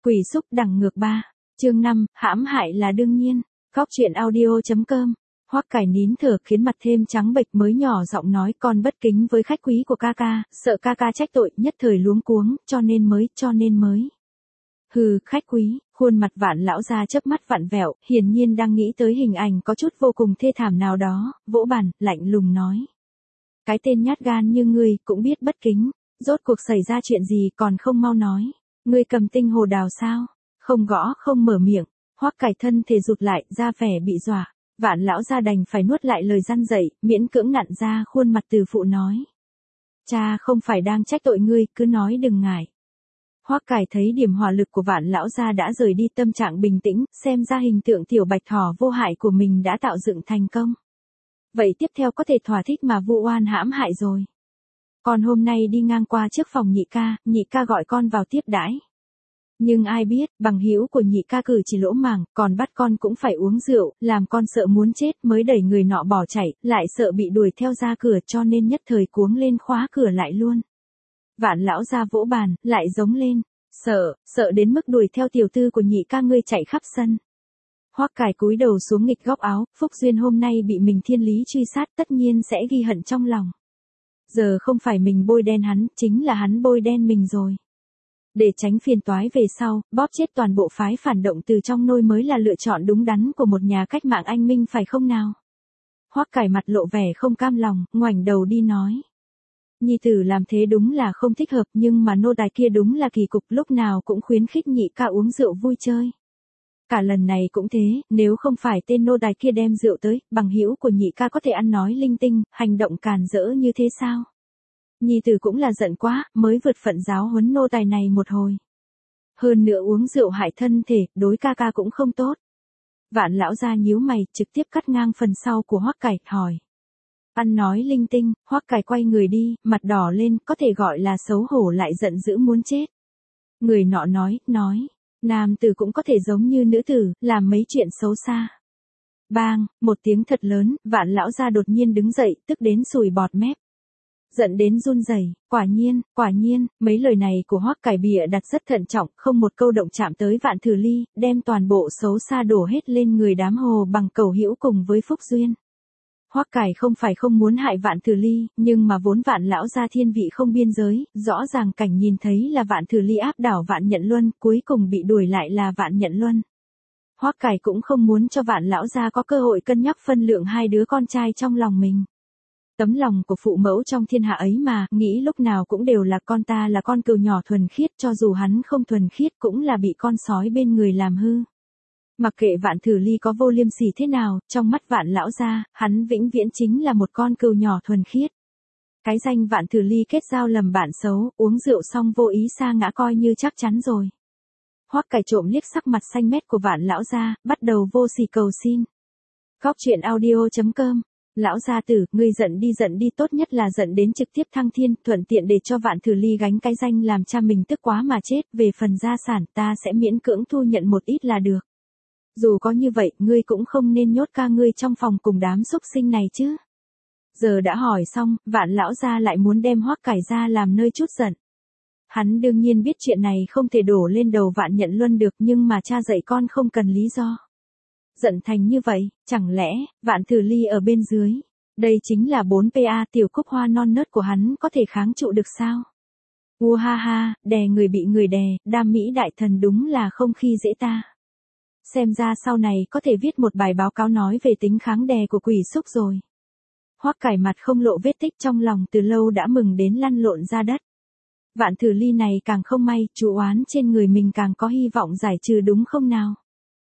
Quỷ xúc đẳng ngược 3. Chương 5, hãm hại là đương nhiên. Góc truyện audio.com. Hoắc Cải nín thở khiến mặt thêm trắng bệch mới nhỏ giọng nói con bất kính với khách quý của ca ca, sợ ca ca trách tội, nhất thời luống cuống, cho nên mới. Hừ, khách quý, khuôn mặt Vạn lão gia chớp mắt vặn vẹo, hiển nhiên đang nghĩ tới hình ảnh có chút vô cùng thê thảm nào đó, vỗ bàn, lạnh lùng nói. Cái tên nhát gan như ngươi cũng biết bất kính, rốt cuộc xảy ra chuyện gì còn không mau nói. Ngươi cầm tinh hồ đào sao? Không gõ không mở miệng, Hoắc Cải thân thể rụt lại, ra vẻ bị dọa. Vạn lão gia đành phải nuốt lại lời răn dạy, miễn cưỡng nặn ra khuôn mặt từ phụ nói. Cha không phải đang trách tội ngươi, cứ nói đừng ngại. Hoắc Cải thấy điểm hỏa lực của Vạn lão gia đã rời đi, tâm trạng bình tĩnh, xem ra hình tượng tiểu bạch thỏ vô hại của mình đã tạo dựng thành công. Vậy tiếp theo có thể thỏa thích mà vu oan hãm hại rồi. Còn hôm nay đi ngang qua trước phòng nhị ca gọi con vào tiếp đãi. Nhưng ai biết, bằng hữu của nhị ca cử chỉ lỗ mãng, còn bắt con cũng phải uống rượu, làm con sợ muốn chết mới đẩy người nọ bỏ chạy, lại sợ bị đuổi theo ra cửa cho nên nhất thời cuống lên khóa cửa lại luôn. Vạn lão gia vỗ bàn, lại giống lên, sợ đến mức đuổi theo tiểu tư của nhị ca ngươi chạy khắp sân. Hoắc Cải cúi đầu xuống nghịch góc áo, Phúc Duyên hôm nay bị mình thiên lý truy sát tất nhiên sẽ ghi hận trong lòng. Giờ không phải mình bôi đen hắn, chính là hắn bôi đen mình rồi. Để tránh phiền toái về sau, bóp chết toàn bộ phái phản động từ trong nôi mới là lựa chọn đúng đắn của một nhà cách mạng anh minh phải không nào? Hoắc Cải mặt lộ vẻ không cam lòng, ngoảnh đầu đi nói. Nhi tử làm thế đúng là không thích hợp nhưng mà nô tài kia đúng là kỳ cục lúc nào cũng khuyến khích nhị ca uống rượu vui chơi. Cả lần này cũng thế, nếu không phải tên nô tài kia đem rượu tới, bằng hữu của nhị ca có thể ăn nói linh tinh, hành động càn rỡ như thế sao? Nhi tử cũng là giận quá, mới vượt phận giáo huấn nô tài này một hồi. Hơn nữa uống rượu hại thân thể, đối ca ca cũng không tốt. Vạn lão gia nhíu mày, trực tiếp cắt ngang phần sau của Hoắc Cải, hỏi. Ăn nói linh tinh, Hoắc Cải quay người đi, mặt đỏ lên, có thể gọi là xấu hổ lại giận dữ muốn chết. Người nọ nói, nam tử cũng có thể giống như nữ tử, làm mấy chuyện xấu xa. Bang, một tiếng thật lớn, Vạn lão gia đột nhiên đứng dậy, tức đến sùi bọt mép. Giận đến run rẩy, quả nhiên, mấy lời này của Hoắc Cải bịa đặt rất thận trọng, không một câu động chạm tới Vạn Thử Ly, đem toàn bộ xấu xa đổ hết lên người đám hồ bằng cầu hữu cùng với Phúc Duyên. Hoắc Cải không phải không muốn hại Vạn Thử Ly, nhưng mà vốn Vạn lão gia thiên vị không biên giới, rõ ràng cảnh nhìn thấy là Vạn Thử Ly áp đảo Vạn Nhận Luân, cuối cùng bị đuổi lại là Vạn Nhận Luân. Hoắc Cải cũng không muốn cho Vạn lão gia có cơ hội cân nhắc phân lượng hai đứa con trai trong lòng mình. Tấm lòng của phụ mẫu trong thiên hạ ấy mà, nghĩ lúc nào cũng đều là con ta là con cừu nhỏ thuần khiết, cho dù hắn không thuần khiết cũng là bị con sói bên người làm hư. Mặc kệ Vạn Thử Ly có vô liêm sỉ thế nào, trong mắt Vạn lão gia, hắn vĩnh viễn chính là một con cừu nhỏ thuần khiết. Cái danh Vạn Thử Ly kết giao lầm bạn xấu, uống rượu xong vô ý sa ngã coi như chắc chắn rồi. Hoắc Cải trộm liếc sắc mặt xanh mét của Vạn lão gia, bắt đầu vô sỉ cầu xin. Góc truyện audio.com. Lão gia tử, ngươi giận đi tốt nhất là giận đến trực tiếp thăng thiên, thuận tiện để cho Vạn Thử Ly gánh cái danh làm cha mình tức quá mà chết, về phần gia sản ta sẽ miễn cưỡng thu nhận một ít là được. Dù có như vậy, ngươi cũng không nên nhốt ca ngươi trong phòng cùng đám xúc sinh này chứ. Giờ đã hỏi xong, Vạn lão gia lại muốn đem Hoắc Cải ra làm nơi chút giận. Hắn đương nhiên biết chuyện này không thể đổ lên đầu Vạn Nhận Luân được nhưng mà cha dạy con không cần lý do. Giận thành như vậy, chẳng lẽ, Vạn Thử Ly ở bên dưới, đây chính là 4PA tiểu cúc hoa non nớt của hắn có thể kháng trụ được sao? Ha ha, đè người bị người đè, đam mỹ đại thần đúng là không khi dễ ta. Xem ra sau này có thể viết một bài báo cáo nói về tính kháng đè của quỷ xúc rồi. Hoắc Cải mặt không lộ vết tích trong lòng từ lâu đã mừng đến lăn lộn ra đất. Vạn Thử Ly này càng không may, chú oán trên người mình càng có hy vọng giải trừ đúng không nào?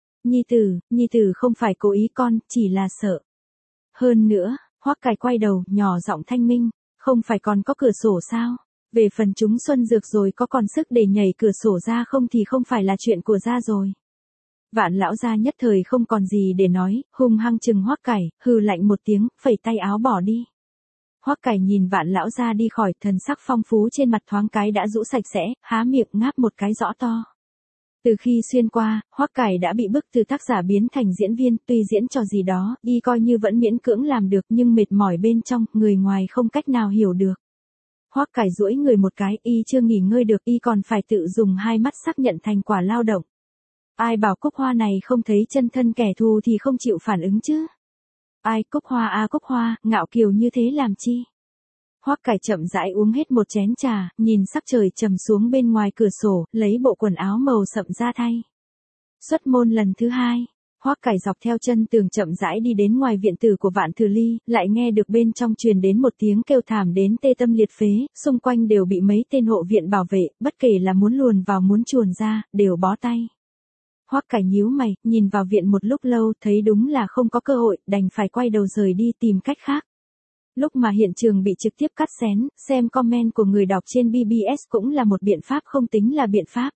Nhi tử không phải cố ý con, chỉ là sợ. Hơn nữa, Hoắc Cải quay đầu, nhỏ giọng thanh minh, không phải còn có cửa sổ sao? Về phần chúng xuân dược rồi có còn sức để nhảy cửa sổ ra không thì không phải là chuyện của gia rồi. Vạn lão gia nhất thời không còn gì để nói, hung hăng chừng Hoắc Cải, hừ lạnh một tiếng, phẩy tay áo bỏ đi. Hoắc Cải nhìn Vạn lão gia đi khỏi, thần sắc phong phú trên mặt thoáng cái đã rũ sạch sẽ, há miệng ngáp một cái rõ to. Từ khi xuyên qua, Hoắc Cải đã bị bức từ tác giả biến thành diễn viên, tuy diễn trò gì đó, y coi như vẫn miễn cưỡng làm được nhưng mệt mỏi bên trong, người ngoài không cách nào hiểu được. Hoắc Cải duỗi người một cái, y chưa nghỉ ngơi được, y còn phải tự dùng hai mắt xác nhận thành quả lao động. Ai bảo Cúc Hoa này không thấy chân thân kẻ thù thì không chịu phản ứng chứ? Ai, Cúc Hoa à Cúc Hoa, ngạo kiều như thế làm chi? Hoắc Cải chậm rãi uống hết một chén trà, nhìn sắc trời trầm xuống bên ngoài cửa sổ, lấy bộ quần áo màu sậm ra thay. Xuất môn lần thứ hai, Hoắc Cải dọc theo chân tường chậm rãi đi đến ngoài viện tử của Vạn Thừa Ly, lại nghe được bên trong truyền đến một tiếng kêu thảm đến tê tâm liệt phế, xung quanh đều bị mấy tên hộ viện bảo vệ, bất kể là muốn luồn vào muốn chuồn ra, đều bó tay. Hoắc Cải nhíu mày, nhìn vào viện một lúc lâu, thấy đúng là không có cơ hội, đành phải quay đầu rời đi tìm cách khác. Lúc mà hiện trường bị trực tiếp cắt xén, xem comment của người đọc trên BBS cũng là một biện pháp không tính là biện pháp.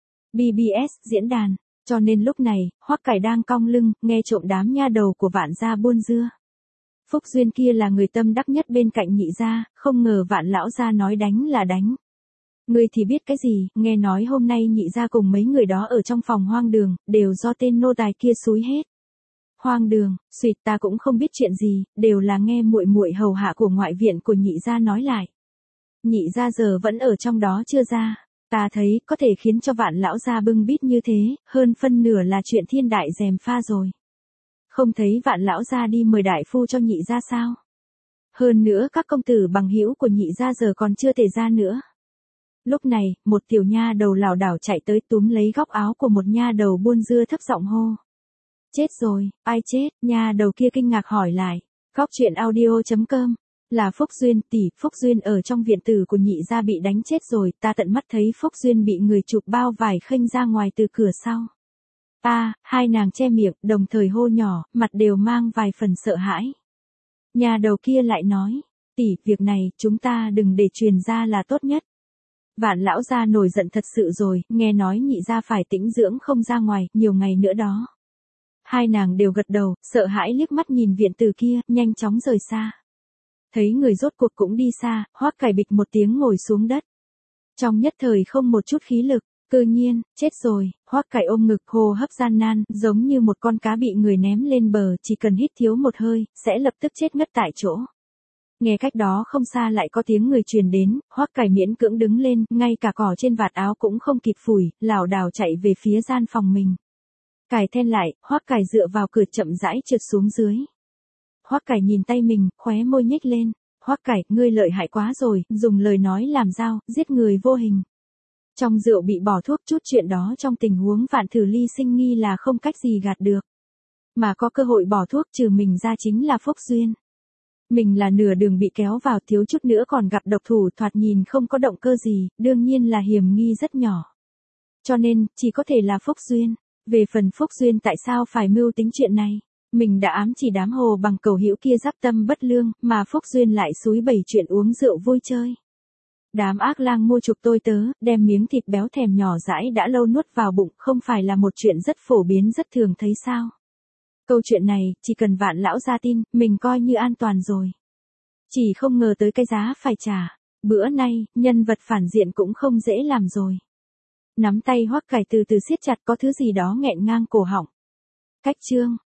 BBS diễn đàn, cho nên lúc này, Hoắc Cải đang cong lưng, nghe trộm đám nha đầu của Vạn gia buôn dưa. Phúc Duyên kia là người tâm đắc nhất bên cạnh Nhị gia, không ngờ Vạn lão gia nói đánh là đánh. Ngươi thì biết cái gì, nghe nói hôm nay Nhị gia cùng mấy người đó ở trong phòng hoang đường, đều do tên nô tài kia xúi hết. Hoang đường, suýt ta cũng không biết chuyện gì, đều là nghe muội muội hầu hạ của ngoại viện của Nhị gia nói lại. Nhị gia giờ vẫn ở trong đó chưa ra, ta thấy có thể khiến cho Vạn lão gia bưng bít như thế, hơn phân nửa là chuyện thiên đại gièm pha rồi. Không thấy Vạn lão gia đi mời đại phu cho Nhị gia sao? Hơn nữa các công tử bằng hữu của Nhị gia giờ còn chưa thể ra nữa. Lúc này, một tiểu nha đầu lảo đảo chạy tới túm lấy góc áo của một nha đầu buôn dưa thấp giọng hô. Chết rồi, ai chết? Nha đầu kia kinh ngạc hỏi lại. Góc chuyện audio.com. Là Phúc Duyên, tỷ, Phúc Duyên ở trong viện tử của Nhị gia bị đánh chết rồi, ta tận mắt thấy Phúc Duyên bị người chụp bao vải khênh ra ngoài từ cửa sau. Hai nàng che miệng, đồng thời hô nhỏ, mặt đều mang vài phần sợ hãi. Nhà đầu kia lại nói, tỷ, việc này, chúng ta đừng để truyền ra là tốt nhất. Vạn lão gia nổi giận thật sự rồi, nghe nói Nhị gia phải tĩnh dưỡng không ra ngoài, nhiều ngày nữa đó. Hai nàng đều gật đầu, sợ hãi liếc mắt nhìn viện tử kia, nhanh chóng rời xa. Thấy người rốt cuộc cũng đi xa, Hoắc Cải bịch một tiếng ngồi xuống đất. Trong nhất thời không một chút khí lực, tự nhiên, chết rồi, Hoắc Cải ôm ngực hô hấp gian nan, giống như một con cá bị người ném lên bờ, chỉ cần hít thiếu một hơi, sẽ lập tức chết ngất tại chỗ. Nghe cách đó không xa lại có tiếng người truyền đến, Hoắc Cải miễn cưỡng đứng lên, ngay cả cỏ trên vạt áo cũng không kịp phủi, lảo đảo chạy về phía gian phòng mình. Cải then lại, Hoắc Cải dựa vào cửa chậm rãi trượt xuống dưới. Hoắc Cải nhìn tay mình, khóe môi nhếch lên. Hoắc Cải, ngươi lợi hại quá rồi, dùng lời nói làm dao, giết người vô hình. Trong rượu bị bỏ thuốc chút chuyện đó trong tình huống Vạn Thừa Ly sinh nghi là không cách gì gạt được. Mà có cơ hội bỏ thuốc trừ mình ra chính là Phúc Duyên. Mình là nửa đường bị kéo vào thiếu chút nữa còn gặp độc thủ thoạt nhìn không có động cơ gì, đương nhiên là hiểm nghi rất nhỏ. Cho nên, chỉ có thể là Phúc Duyên. Về phần Phúc Duyên tại sao phải mưu tính chuyện này? Mình đã ám chỉ đám hồ bằng cầu hữu kia giáp tâm bất lương, mà Phúc Duyên lại xúi bày chuyện uống rượu vui chơi. Đám ác lang mua chuộc tôi tớ, đem miếng thịt béo thèm nhỏ dãi đã lâu nuốt vào bụng, không phải là một chuyện rất phổ biến rất thường thấy sao? Câu chuyện này, chỉ cần Vạn lão gia tin, mình coi như an toàn rồi. Chỉ không ngờ tới cái giá phải trả. Bữa nay, nhân vật phản diện cũng không dễ làm rồi. Nắm tay Hoắc Cải từ từ siết chặt, có thứ gì đó nghẹn ngang cổ họng. Cách chương